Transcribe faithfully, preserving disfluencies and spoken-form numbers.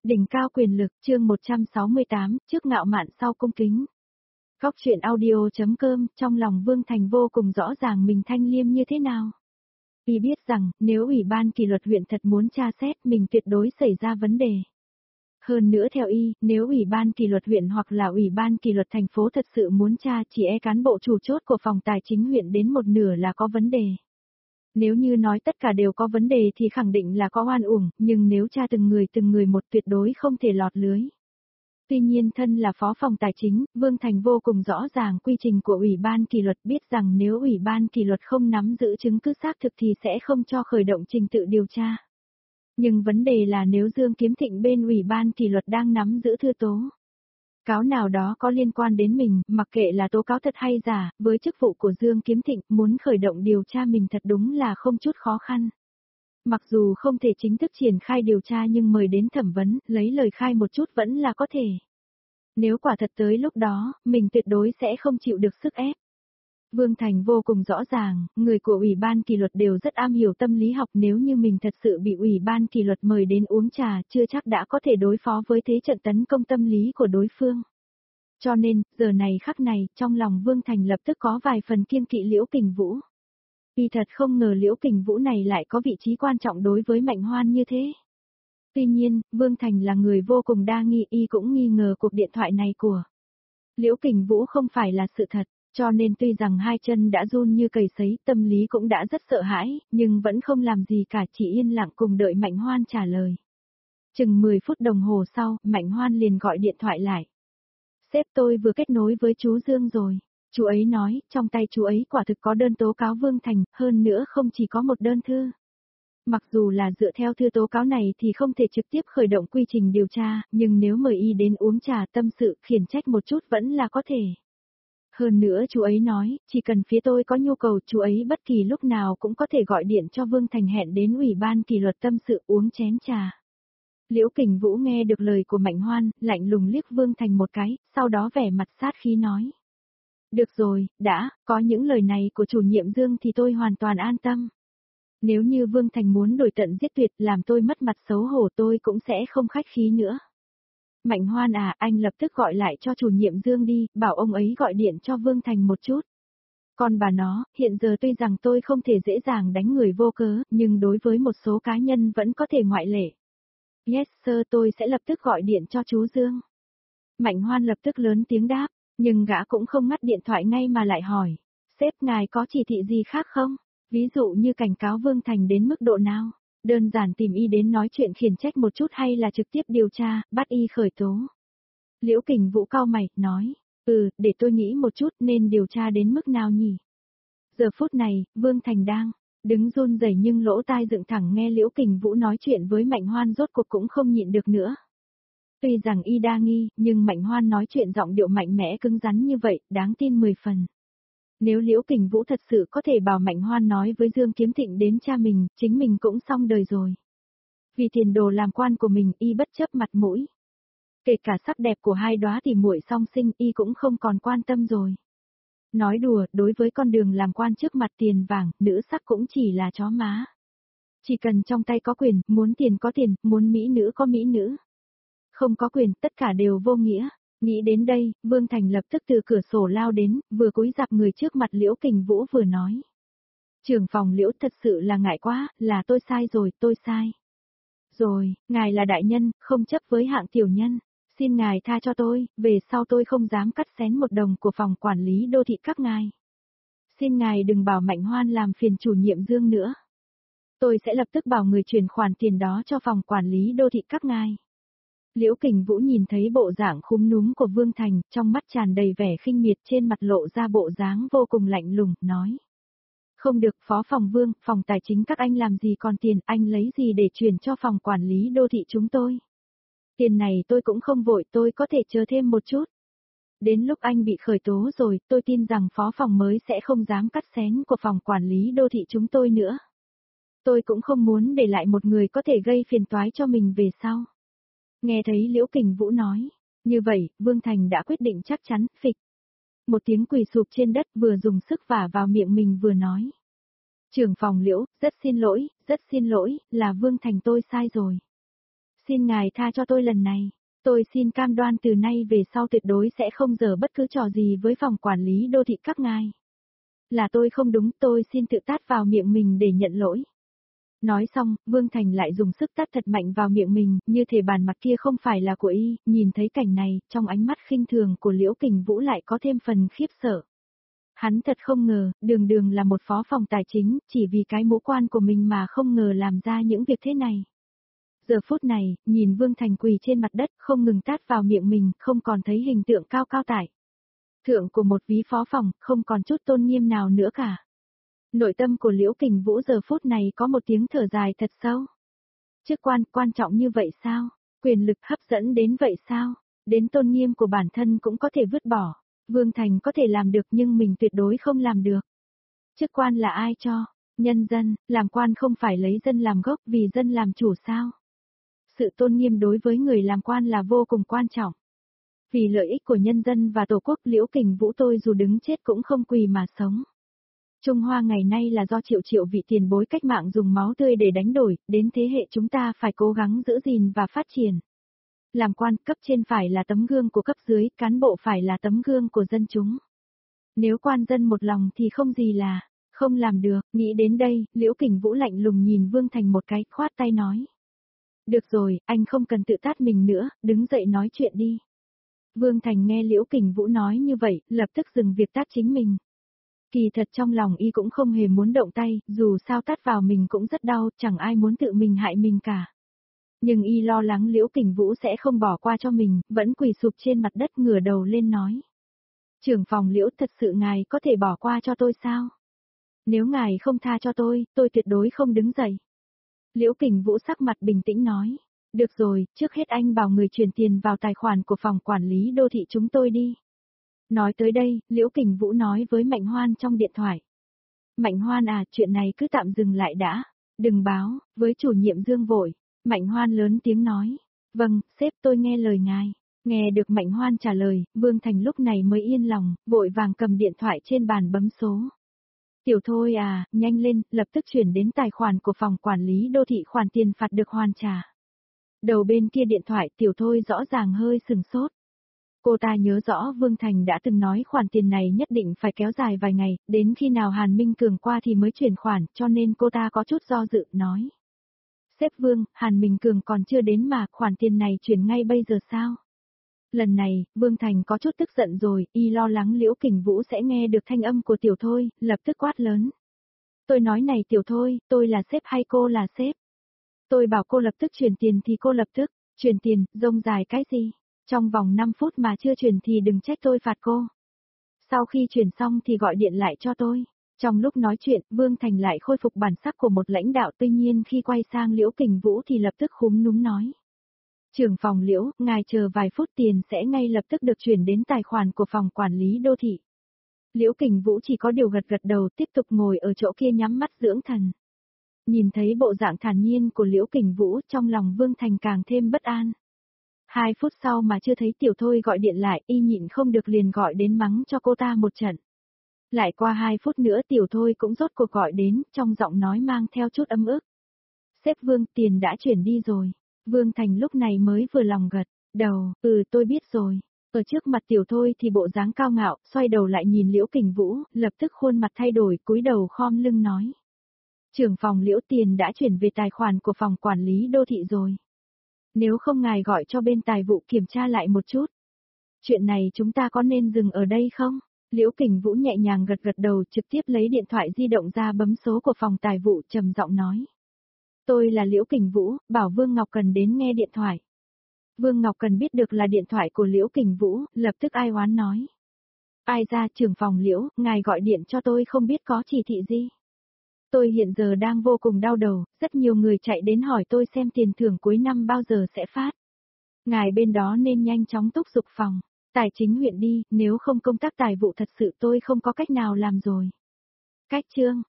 Đỉnh cao quyền lực, chương một trăm sáu mươi tám, trước ngạo mạn sau cung kính. Góc truyện audio.com, trong lòng Vương Thành vô cùng rõ ràng mình thanh liêm như thế nào. Y biết rằng, nếu Ủy ban kỷ luật huyện thật muốn tra xét, mình tuyệt đối xảy ra vấn đề. Hơn nữa theo Y, nếu Ủy ban kỷ luật huyện hoặc là Ủy ban kỷ luật thành phố thật sự muốn tra, chỉ e cán bộ chủ chốt của phòng tài chính huyện đến một nửa là có vấn đề. Nếu như nói tất cả đều có vấn đề thì khẳng định là có oan uổng, nhưng nếu tra từng người từng người một tuyệt đối không thể lọt lưới. Tuy nhiên thân là phó phòng tài chính, Vương Thành vô cùng rõ ràng quy trình của Ủy ban kỷ luật, biết rằng nếu Ủy ban kỷ luật không nắm giữ chứng cứ xác thực thì sẽ không cho khởi động trình tự điều tra. Nhưng vấn đề là nếu Dương Kiếm Thịnh bên Ủy ban kỷ luật đang nắm giữ thư tố cáo nào đó có liên quan đến mình, mặc kệ là tố cáo thật hay giả, với chức vụ của Dương Kiếm Thịnh, muốn khởi động điều tra mình thật đúng là không chút khó khăn. Mặc dù không thể chính thức triển khai điều tra nhưng mời đến thẩm vấn, lấy lời khai một chút vẫn là có thể. Nếu quả thật tới lúc đó, mình tuyệt đối sẽ không chịu được sức ép. Vương Thành vô cùng rõ ràng, người của Ủy ban kỷ luật đều rất am hiểu tâm lý học, nếu như mình thật sự bị Ủy ban kỷ luật mời đến uống trà, chưa chắc đã có thể đối phó với thế trận tấn công tâm lý của đối phương. Cho nên, giờ này khắc này, trong lòng Vương Thành lập tức có vài phần kiêng kỵ Liễu Kình Vũ. Y thật không ngờ Liễu Kình Vũ này lại có vị trí quan trọng đối với Mạnh Hoan như thế. Tuy nhiên, Vương Thành là người vô cùng đa nghi, Y cũng nghi ngờ cuộc điện thoại này của Liễu Kình Vũ không phải là sự thật. Cho nên tuy rằng hai chân đã run như cầy sấy, tâm lý cũng đã rất sợ hãi, nhưng vẫn không làm gì cả, chỉ yên lặng cùng đợi Mạnh Hoan trả lời. Chừng mười phút đồng hồ sau, Mạnh Hoan liền gọi điện thoại lại. Sếp, tôi vừa kết nối với chú Dương rồi. Chú ấy nói, trong tay chú ấy quả thực có đơn tố cáo Vương Thành, hơn nữa không chỉ có một đơn thư. Mặc dù là dựa theo thư tố cáo này thì không thể trực tiếp khởi động quy trình điều tra, nhưng nếu mời Y đến uống trà tâm sự, khiển trách một chút vẫn là có thể. Hơn nữa chú ấy nói, chỉ cần phía tôi có nhu cầu, chú ấy bất kỳ lúc nào cũng có thể gọi điện cho Vương Thành hẹn đến Ủy ban kỷ luật tâm sự uống chén trà. Liễu Kình Vũ nghe được lời của Mạnh Hoan, lạnh lùng liếc Vương Thành một cái, sau đó vẻ mặt sát khí nói. Được rồi, đã, có những lời này của chủ nhiệm Dương thì tôi hoàn toàn an tâm. Nếu như Vương Thành muốn đổi tận giết tuyệt làm tôi mất mặt xấu hổ tôi cũng sẽ không khách khí nữa. Mạnh Hoan à, anh lập tức gọi lại cho chủ nhiệm Dương đi, bảo ông ấy gọi điện cho Vương Thành một chút. Còn bà nó, hiện giờ tuy rằng tôi không thể dễ dàng đánh người vô cớ, nhưng đối với một số cá nhân vẫn có thể ngoại lệ. Yes sir, tôi sẽ lập tức gọi điện cho chú Dương. Mạnh Hoan lập tức lớn tiếng đáp, nhưng gã cũng không ngắt điện thoại ngay mà lại hỏi. Sếp, ngài có chỉ thị gì khác không? Ví dụ như cảnh cáo Vương Thành đến mức độ nào? Đơn giản tìm Y đến nói chuyện khiển trách một chút hay là trực tiếp điều tra, bắt Y khởi tố? Liễu Kình Vũ cau mày, nói, ừ, để tôi nghĩ một chút nên điều tra đến mức nào nhỉ? Giờ phút này, Vương Thành đang đứng run rẩy nhưng lỗ tai dựng thẳng nghe Liễu Kình Vũ nói chuyện với Mạnh Hoan rốt cuộc cũng không nhịn được nữa. Tuy rằng Y đa nghi, nhưng Mạnh Hoan nói chuyện giọng điệu mạnh mẽ cứng rắn như vậy, đáng tin mười phần. Nếu Liễu Kình Vũ thật sự có thể bảo Mạnh Hoan nói với Dương Kiếm Thịnh đến cha mình, chính mình cũng xong đời rồi. Vì tiền đồ làm quan của mình, Y bất chấp mặt mũi. Kể cả sắc đẹp của hai đóa thì muội song sinh, Y cũng không còn quan tâm rồi. Nói đùa, đối với con đường làm quan trước mặt tiền vàng, nữ sắc cũng chỉ là chó má. Chỉ cần trong tay có quyền, muốn tiền có tiền, muốn mỹ nữ có mỹ nữ. Không có quyền, tất cả đều vô nghĩa. Nghĩ đến đây, Vương Thành lập tức từ cửa sổ lao đến, vừa cúi rạp người trước mặt Liễu Kình Vũ vừa nói. Trưởng phòng Liễu, thật sự là ngại quá, là tôi sai rồi, tôi sai. Rồi, ngài là đại nhân, không chấp với hạng tiểu nhân. Xin ngài tha cho tôi, về sau tôi không dám cắt xén một đồng của phòng quản lý đô thị các ngài. Xin ngài đừng bảo Mạnh Hoan làm phiền chủ nhiệm Dương nữa. Tôi sẽ lập tức bảo người chuyển khoản tiền đó cho phòng quản lý đô thị các ngài. Liễu Kình Vũ nhìn thấy bộ dạng khúm núm của Vương Thành, trong mắt tràn đầy vẻ khinh miệt, trên mặt lộ ra bộ dáng vô cùng lạnh lùng, nói. Không được, phó phòng Vương, phòng tài chính các anh làm gì còn tiền, anh lấy gì để chuyển cho phòng quản lý đô thị chúng tôi. Tiền này tôi cũng không vội, tôi có thể chờ thêm một chút. Đến lúc anh bị khởi tố rồi, tôi tin rằng phó phòng mới sẽ không dám cắt xén của phòng quản lý đô thị chúng tôi nữa. Tôi cũng không muốn để lại một người có thể gây phiền toái cho mình về sau. Nghe thấy Liễu Kình Vũ nói, như vậy, Vương Thành đã quyết định chắc chắn, phịch. Một tiếng quỳ sụp trên đất, vừa dùng sức vả vào miệng mình vừa nói. Trưởng phòng Liễu, rất xin lỗi, rất xin lỗi, là Vương Thành tôi sai rồi. Xin ngài tha cho tôi lần này. Tôi xin cam đoan từ nay về sau tuyệt đối sẽ không giở bất cứ trò gì với phòng quản lý đô thị các ngài. Là tôi không đúng, tôi xin tự tát vào miệng mình để nhận lỗi. Nói xong, Vương Thành lại dùng sức tát thật mạnh vào miệng mình, như thể bàn mặt kia không phải là của y, nhìn thấy cảnh này, trong ánh mắt khinh thường của Liễu Kình Vũ lại có thêm phần khiếp sợ. Hắn thật không ngờ, đường đường là một phó phòng tài chính, chỉ vì cái mũ quan của mình mà không ngờ làm ra những việc thế này. Giờ phút này, nhìn Vương Thành quỳ trên mặt đất, không ngừng tát vào miệng mình, không còn thấy hình tượng cao cao tại thượng của một ví phó phòng, không còn chút tôn nghiêm nào nữa cả. Nội tâm của Liễu Kình Vũ giờ phút này có một tiếng thở dài thật sâu. Chức quan, quan trọng như vậy sao? Quyền lực hấp dẫn đến vậy sao? Đến tôn nghiêm của bản thân cũng có thể vứt bỏ. Vương Thành có thể làm được nhưng mình tuyệt đối không làm được. Chức quan là ai cho? Nhân dân, làm quan không phải lấy dân làm gốc vì dân làm chủ sao? Sự tôn nghiêm đối với người làm quan là vô cùng quan trọng. Vì lợi ích của nhân dân và Tổ quốc, Liễu Kình Vũ tôi dù đứng chết cũng không quỳ mà sống. Trung Hoa ngày nay là do triệu triệu vị tiền bối cách mạng dùng máu tươi để đánh đổi, đến thế hệ chúng ta phải cố gắng giữ gìn và phát triển. Làm quan, cấp trên phải là tấm gương của cấp dưới, cán bộ phải là tấm gương của dân chúng. Nếu quan dân một lòng thì không gì là không làm được. Nghĩ đến đây, Liễu Kình Vũ lạnh lùng nhìn Vương Thành một cái, khoát tay nói. Được rồi, anh không cần tự tát mình nữa, đứng dậy nói chuyện đi. Vương Thành nghe Liễu Kình Vũ nói như vậy, lập tức dừng việc tát chính mình. Kỳ thật trong lòng y cũng không hề muốn động tay, dù sao tát vào mình cũng rất đau, chẳng ai muốn tự mình hại mình cả. Nhưng y lo lắng Liễu Kình Vũ sẽ không bỏ qua cho mình, vẫn quỳ sụp trên mặt đất ngửa đầu lên nói. Trưởng phòng Liễu, thật sự ngài có thể bỏ qua cho tôi sao? Nếu ngài không tha cho tôi, tôi tuyệt đối không đứng dậy. Liễu Kình Vũ sắc mặt bình tĩnh nói. Được rồi, trước hết anh bảo người chuyển tiền vào tài khoản của phòng quản lý đô thị chúng tôi đi. Nói tới đây, Liễu Kình Vũ nói với Mạnh Hoan trong điện thoại. Mạnh Hoan à, chuyện này cứ tạm dừng lại đã. Đừng báo, với chủ nhiệm Dương vội. Mạnh Hoan lớn tiếng nói. Vâng, sếp tôi nghe lời ngài. Nghe được Mạnh Hoan trả lời, Vương Thành lúc này mới yên lòng, vội vàng cầm điện thoại trên bàn bấm số. Tiểu Thôi à, nhanh lên, lập tức chuyển đến tài khoản của phòng quản lý đô thị khoản tiền phạt được hoàn trả. Đầu bên kia điện thoại Tiểu Thôi rõ ràng hơi sừng sốt. Cô ta nhớ rõ Vương Thành đã từng nói khoản tiền này nhất định phải kéo dài vài ngày, đến khi nào Hàn Minh Cường qua thì mới chuyển khoản, cho nên cô ta có chút do dự, nói. Sếp Vương, Hàn Minh Cường còn chưa đến mà, khoản tiền này chuyển ngay bây giờ sao? Lần này, Vương Thành có chút tức giận rồi, y lo lắng Liễu Kình Vũ sẽ nghe được thanh âm của Tiểu Thôi, lập tức quát lớn. Tôi nói này Tiểu Thôi, tôi là sếp hay cô là sếp? Tôi bảo cô lập tức chuyển tiền thì cô lập tức, chuyển tiền, rông dài cái gì? Trong vòng năm phút mà chưa chuyển thì đừng trách tôi phạt cô. Sau khi chuyển xong thì gọi điện lại cho tôi. Trong lúc nói chuyện, Vương Thành lại khôi phục bản sắc của một lãnh đạo, tuy nhiên khi quay sang Liễu Kình Vũ thì lập tức khúm núm nói. Trưởng phòng Liễu, ngài chờ vài phút tiền sẽ ngay lập tức được chuyển đến tài khoản của phòng quản lý đô thị. Liễu Kình Vũ chỉ có điều gật gật đầu, tiếp tục ngồi ở chỗ kia nhắm mắt dưỡng thần. Nhìn thấy bộ dạng thản nhiên của Liễu Kình Vũ, trong lòng Vương Thành càng thêm bất an. Hai phút sau mà chưa thấy Tiểu Thôi gọi điện lại, y nhịn không được liền gọi đến mắng cho cô ta một trận. Lại qua hai phút nữa Tiểu Thôi cũng rốt cuộc gọi đến, trong giọng nói mang theo chút ấm ức. Sếp Vương, tiền đã chuyển đi rồi. Vương Thành lúc này mới vừa lòng gật đầu, ừ tôi biết rồi. Ở trước mặt Tiểu Thôi thì bộ dáng cao ngạo, xoay đầu lại nhìn Liễu Kình Vũ, lập tức khuôn mặt thay đổi, cúi đầu khom lưng nói. Trưởng phòng Liễu, tiền đã chuyển về tài khoản của phòng quản lý đô thị rồi. Nếu không ngài gọi cho bên tài vụ kiểm tra lại một chút. Chuyện này chúng ta có nên dừng ở đây không? Liễu Kình Vũ nhẹ nhàng gật gật đầu, trực tiếp lấy điện thoại di động ra bấm số của phòng tài vụ, trầm giọng nói. Tôi là Liễu Kình Vũ, bảo Vương Ngọc Cần đến nghe điện thoại. Vương Ngọc Cần biết được là điện thoại của Liễu Kình Vũ, lập tức ai oán nói. Ai ra, trưởng phòng Liễu, ngài gọi điện cho tôi không biết có chỉ thị gì. Tôi hiện giờ đang vô cùng đau đầu, rất nhiều người chạy đến hỏi tôi xem tiền thưởng cuối năm bao giờ sẽ phát. Ngài bên đó nên nhanh chóng thúc giục phòng tài chính huyện đi, nếu không công tác tài vụ thật sự tôi không có cách nào làm rồi. Cách chương